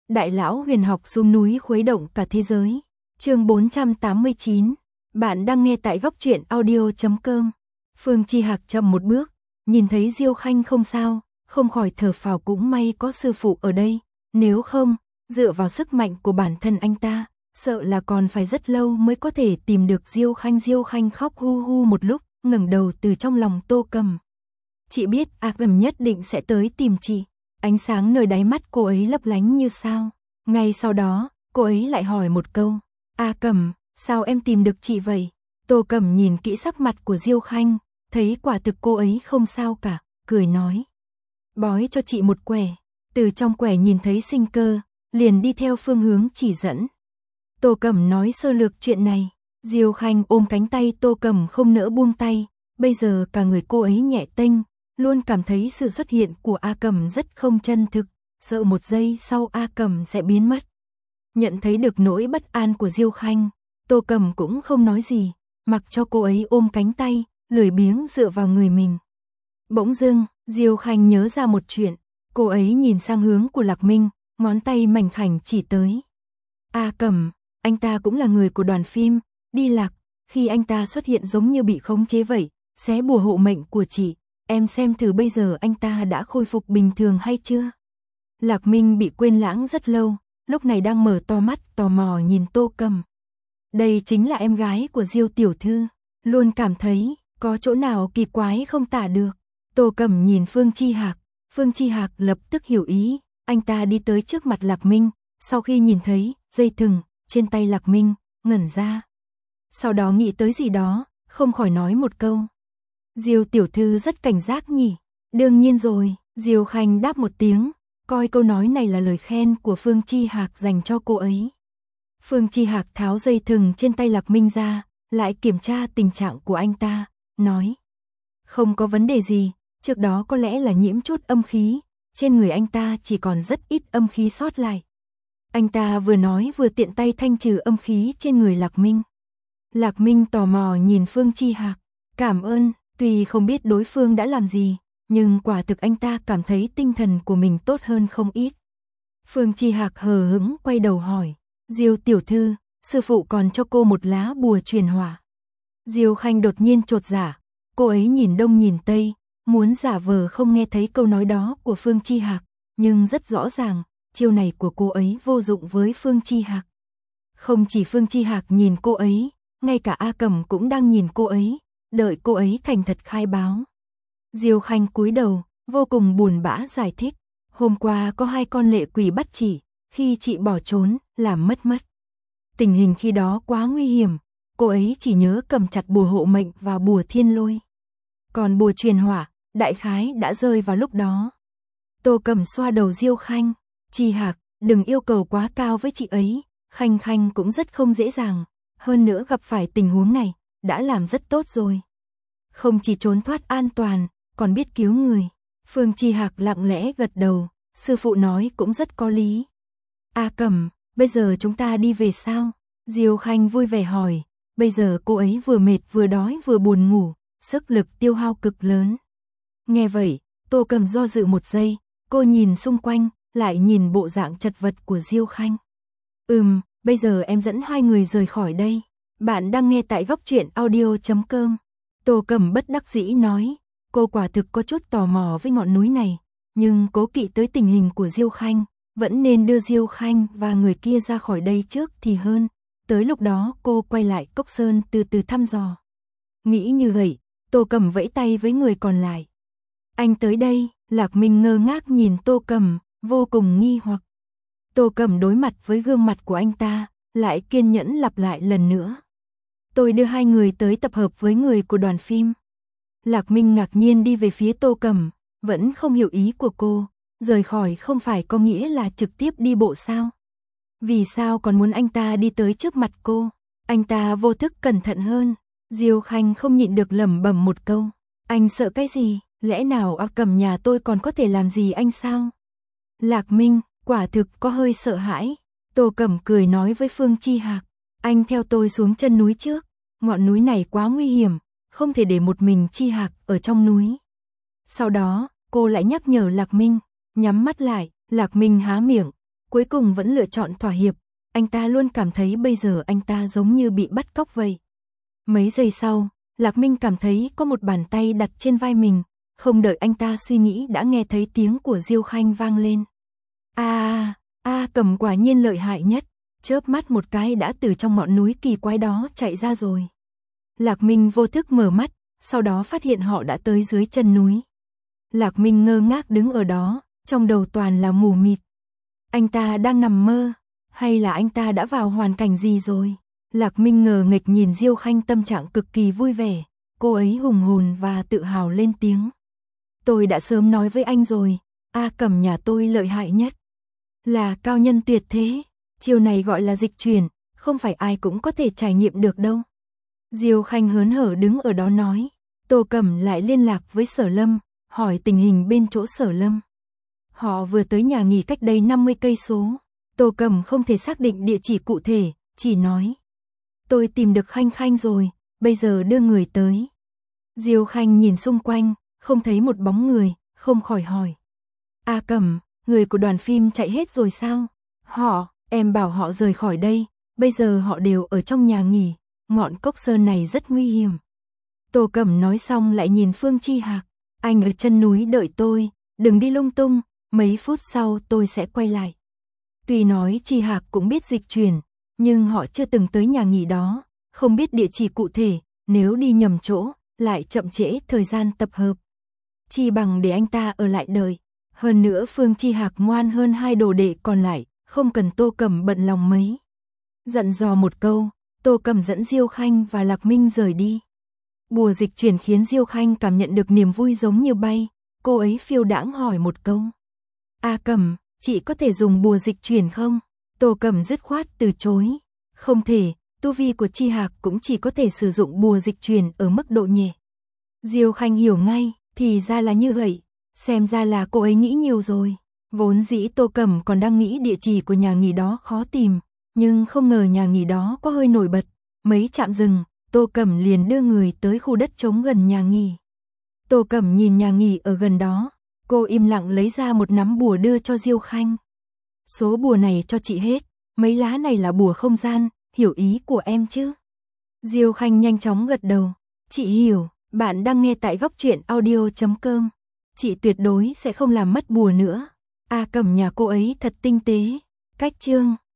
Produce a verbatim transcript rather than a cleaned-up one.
Đại lão huyền học xuống núi khuấy động cả thế giới. Chương bốn trăm tám mươi chín. Bạn đang nghe tại góc truyện audio chấm com. Phương Chi Hạc chậm một bước, nhìn thấy Diêu Khanh không sao, không khỏi thở phào, cũng may có sư phụ ở đây, nếu không, dựa vào sức mạnh của bản thân anh ta, sợ là còn phải rất lâu mới có thể tìm được Diêu Khanh. Diêu Khanh khóc hu hu một lúc, ngẩng đầu từ trong lòng Tô Cầm. Chị biết A Cầm nhất định sẽ tới tìm chị. Ánh sáng nơi đáy mắt cô ấy lấp lánh như sao. Ngay sau đó, cô ấy lại hỏi một câu. A Cầm, sao em tìm được chị vậy? Tô Cầm nhìn kỹ sắc mặt của Diêu Khanh, thấy quả thực cô ấy không sao cả, cười nói. Bói cho chị một quẻ. Từ trong quẻ nhìn thấy sinh cơ, liền đi theo phương hướng chỉ dẫn. Tô Cầm nói sơ lược chuyện này. Diêu Khanh ôm cánh tay Tô Cầm không nỡ buông tay. Bây giờ cả người cô ấy nhẹ tênh, luôn cảm thấy sự xuất hiện của A Cầm rất không chân thực, sợ một giây sau A Cầm sẽ biến mất. Nhận thấy được nỗi bất an của Diêu Khanh, Tô Cầm cũng không nói gì, mặc cho cô ấy ôm cánh tay, lười biếng dựa vào người mình. Bỗng dưng, Diêu Khanh nhớ ra một chuyện, cô ấy nhìn sang hướng của Lạc Minh, ngón tay mảnh khảnh chỉ tới. A Cầm, anh ta cũng là người của đoàn phim, đi lạc, khi anh ta xuất hiện giống như bị khống chế vậy, xé bùa hộ mệnh của chị. Em xem thử bây giờ anh ta đã khôi phục bình thường hay chưa? Lạc Minh bị quên lãng rất lâu, lúc này đang mở to mắt tò mò nhìn Tô Cầm. Đây chính là em gái của Diêu tiểu thư, luôn cảm thấy có chỗ nào kỳ quái không tả được. Tô Cầm nhìn Phương Chi Hạc, Phương Chi Hạc lập tức hiểu ý, anh ta đi tới trước mặt Lạc Minh, sau khi nhìn thấy dây thừng trên tay Lạc Minh, ngẩn ra. Sau đó nghĩ tới gì đó, không khỏi nói một câu. Diêu tiểu thư rất cảnh giác nhỉ? Đương nhiên rồi, Diêu Khanh đáp một tiếng, coi câu nói này là lời khen của Phương Chi Hạc dành cho cô ấy. Phương Chi Hạc tháo dây thừng trên tay Lạc Minh ra, lại kiểm tra tình trạng của anh ta, nói. Không có vấn đề gì, trước đó có lẽ là nhiễm chút âm khí, trên người anh ta chỉ còn rất ít âm khí sót lại. Anh ta vừa nói vừa tiện tay thanh trừ âm khí trên người Lạc Minh. Lạc Minh tò mò nhìn Phương Chi Hạc, cảm ơn. Tuy không biết đối phương đã làm gì, nhưng quả thực anh ta cảm thấy tinh thần của mình tốt hơn không ít. Phương Chi Hạc hờ hững quay đầu hỏi, Diêu tiểu thư, sư phụ còn cho cô một lá bùa truyền hỏa. Diêu Khanh đột nhiên chột dạ, cô ấy nhìn đông nhìn tây, muốn giả vờ không nghe thấy câu nói đó của Phương Chi Hạc, nhưng rất rõ ràng, chiêu này của cô ấy vô dụng với Phương Chi Hạc. Không chỉ Phương Chi Hạc nhìn cô ấy, ngay cả A Cầm cũng đang nhìn cô ấy, đợi cô ấy thành thật khai báo. Diêu Khanh cúi đầu, vô cùng buồn bã giải thích, hôm qua có hai con lệ quỷ bắt chị, khi chị bỏ trốn, làm mất mất. Tình hình khi đó quá nguy hiểm, cô ấy chỉ nhớ cầm chặt bùa hộ mệnh và bùa thiên lôi. Còn bùa truyền hỏa, đại khái đã rơi vào lúc đó. Tô Cầm xoa đầu Diêu Khanh, Chi Hạc, đừng yêu cầu quá cao với chị ấy, Khanh Khanh cũng rất không dễ dàng, hơn nữa gặp phải tình huống này, đã làm rất tốt rồi. Không chỉ trốn thoát an toàn, còn biết cứu người. Phương Chi Hạc lặng lẽ gật đầu, sư phụ nói cũng rất có lý. A Cầm, bây giờ chúng ta đi về sao? Diêu Khanh vui vẻ hỏi, bây giờ cô ấy vừa mệt vừa đói vừa buồn ngủ, sức lực tiêu hao cực lớn. Nghe vậy, Tô Cầm do dự một giây, cô nhìn xung quanh, lại nhìn bộ dạng chật vật của Diêu Khanh. Ừm, bây giờ em dẫn hai người rời khỏi đây. Bạn đang nghe tại góc truyện audio chấm com. Tô Cầm bất đắc dĩ nói, cô quả thực có chút tò mò với ngọn núi này, nhưng cố kỵ tới tình hình của Diêu Khanh, vẫn nên đưa Diêu Khanh và người kia ra khỏi đây trước thì hơn, tới lúc đó cô quay lại Cốc Sơn từ từ thăm dò. Nghĩ như vậy, Tô Cầm vẫy tay với người còn lại. Anh tới đây, Lạc Minh ngơ ngác nhìn Tô Cầm, vô cùng nghi hoặc. Tô Cầm đối mặt với gương mặt của anh ta, lại kiên nhẫn lặp lại lần nữa. Tôi đưa hai người tới tập hợp với người của đoàn phim. Lạc Minh ngạc nhiên đi về phía Tô Cầm, vẫn không hiểu ý của cô, rời khỏi không phải có nghĩa là trực tiếp đi bộ sao? Vì sao còn muốn anh ta đi tới trước mặt cô? Anh ta vô thức cẩn thận hơn. Diêu Khanh không nhịn được lẩm bẩm một câu. Anh sợ cái gì? Lẽ nào A Cầm nhà tôi còn có thể làm gì anh sao? Lạc Minh, quả thực có hơi sợ hãi. Tô Cầm cười nói với Phương Chi Hạc. Anh theo tôi xuống chân núi trước. Ngọn núi này quá nguy hiểm, không thể để một mình Chi Hạc ở trong núi. Sau đó, cô lại nhắc nhở Lạc Minh. Nhắm mắt lại, Lạc Minh há miệng. cuối cùng vẫn lựa chọn thỏa hiệp, anh ta luôn cảm thấy bây giờ anh ta giống như bị bắt cóc vậy. Mấy giây sau, Lạc Minh cảm thấy có một bàn tay đặt trên vai mình, không đợi anh ta suy nghĩ đã nghe thấy tiếng của Diêu Khanh vang lên. A, A Cẩm quả nhiên lợi hại nhất, chớp mắt một cái đã từ trong ngọn núi kỳ quái đó chạy ra rồi. Lạc Minh vô thức mở mắt, sau đó phát hiện họ đã tới dưới chân núi. Lạc Minh ngơ ngác đứng ở đó, trong đầu toàn là mù mịt. Anh ta đang nằm mơ, hay là anh ta đã vào hoàn cảnh gì rồi? Lạc Minh ngờ nghịch nhìn Diêu Khanh tâm trạng cực kỳ vui vẻ, cô ấy hùng hồn và tự hào lên tiếng. Tôi đã sớm nói với anh rồi, A Cẩm nhà tôi lợi hại nhất. Là cao nhân tuyệt thế, chiều này gọi là dịch chuyển, không phải ai cũng có thể trải nghiệm được đâu. Diêu Khanh hớn hở đứng ở đó nói, Tô Cẩm lại liên lạc với Sở Lâm, hỏi tình hình bên chỗ Sở Lâm. Họ vừa tới nhà nghỉ cách đây năm mươi cây số, Tô Cẩm không thể xác định địa chỉ cụ thể, chỉ nói. Tôi tìm được Khanh Khanh rồi, bây giờ đưa người tới. Diêu Khanh nhìn xung quanh, không thấy một bóng người, không khỏi hỏi. A Cẩm, người của đoàn phim chạy hết rồi sao? Họ, em bảo họ rời khỏi đây, bây giờ họ đều ở trong nhà nghỉ, ngọn cốc sơn này rất nguy hiểm. Tô Cẩm nói xong lại nhìn Phương Chi Hạc, anh ở chân núi đợi tôi, đừng đi lung tung, mấy phút sau tôi sẽ quay lại. Tuy nói Chi Hạc cũng biết dịch chuyển, nhưng họ chưa từng tới nhà nghỉ đó, không biết địa chỉ cụ thể, nếu đi nhầm chỗ, lại chậm trễ thời gian tập hợp. Chi bằng để anh ta ở lại đợi. Hơn nữa Phương Chi Hạc ngoan hơn hai đồ đệ còn lại, không cần Tô Cẩm bận lòng mấy. Dặn dò một câu, Tô Cẩm dẫn Diêu Khanh và Lạc Minh rời đi. Bùa dịch chuyển khiến Diêu Khanh cảm nhận được niềm vui giống như bay, cô ấy phiêu đãng hỏi một câu. A Cẩm, chị có thể dùng bùa dịch chuyển không? Tô Cẩm dứt khoát từ chối. Không thể, tu vi của Chi Hạc cũng chỉ có thể sử dụng bùa dịch chuyển ở mức độ nhẹ. Diêu Khanh hiểu ngay, thì ra là như vậy. Xem ra là cô ấy nghĩ nhiều rồi. Vốn dĩ Tô Cẩm còn đang nghĩ địa chỉ của nhà nghỉ đó khó tìm, nhưng không ngờ nhà nghỉ đó có hơi nổi bật. Mấy trạm dừng, Tô Cẩm liền đưa người tới khu đất trống gần nhà nghỉ. Tô Cẩm nhìn nhà nghỉ ở gần đó, cô im lặng lấy ra một nắm bùa đưa cho Diêu Khanh. Số bùa này cho chị hết, mấy lá này là bùa không gian, hiểu ý của em chứ? Diêu Khanh nhanh chóng gật đầu, chị hiểu, bạn đang nghe tại góc truyện audio chấm com. Chị tuyệt đối sẽ không làm mất bùa nữa. A Cẩm nhà cô ấy thật tinh tế. Cách chương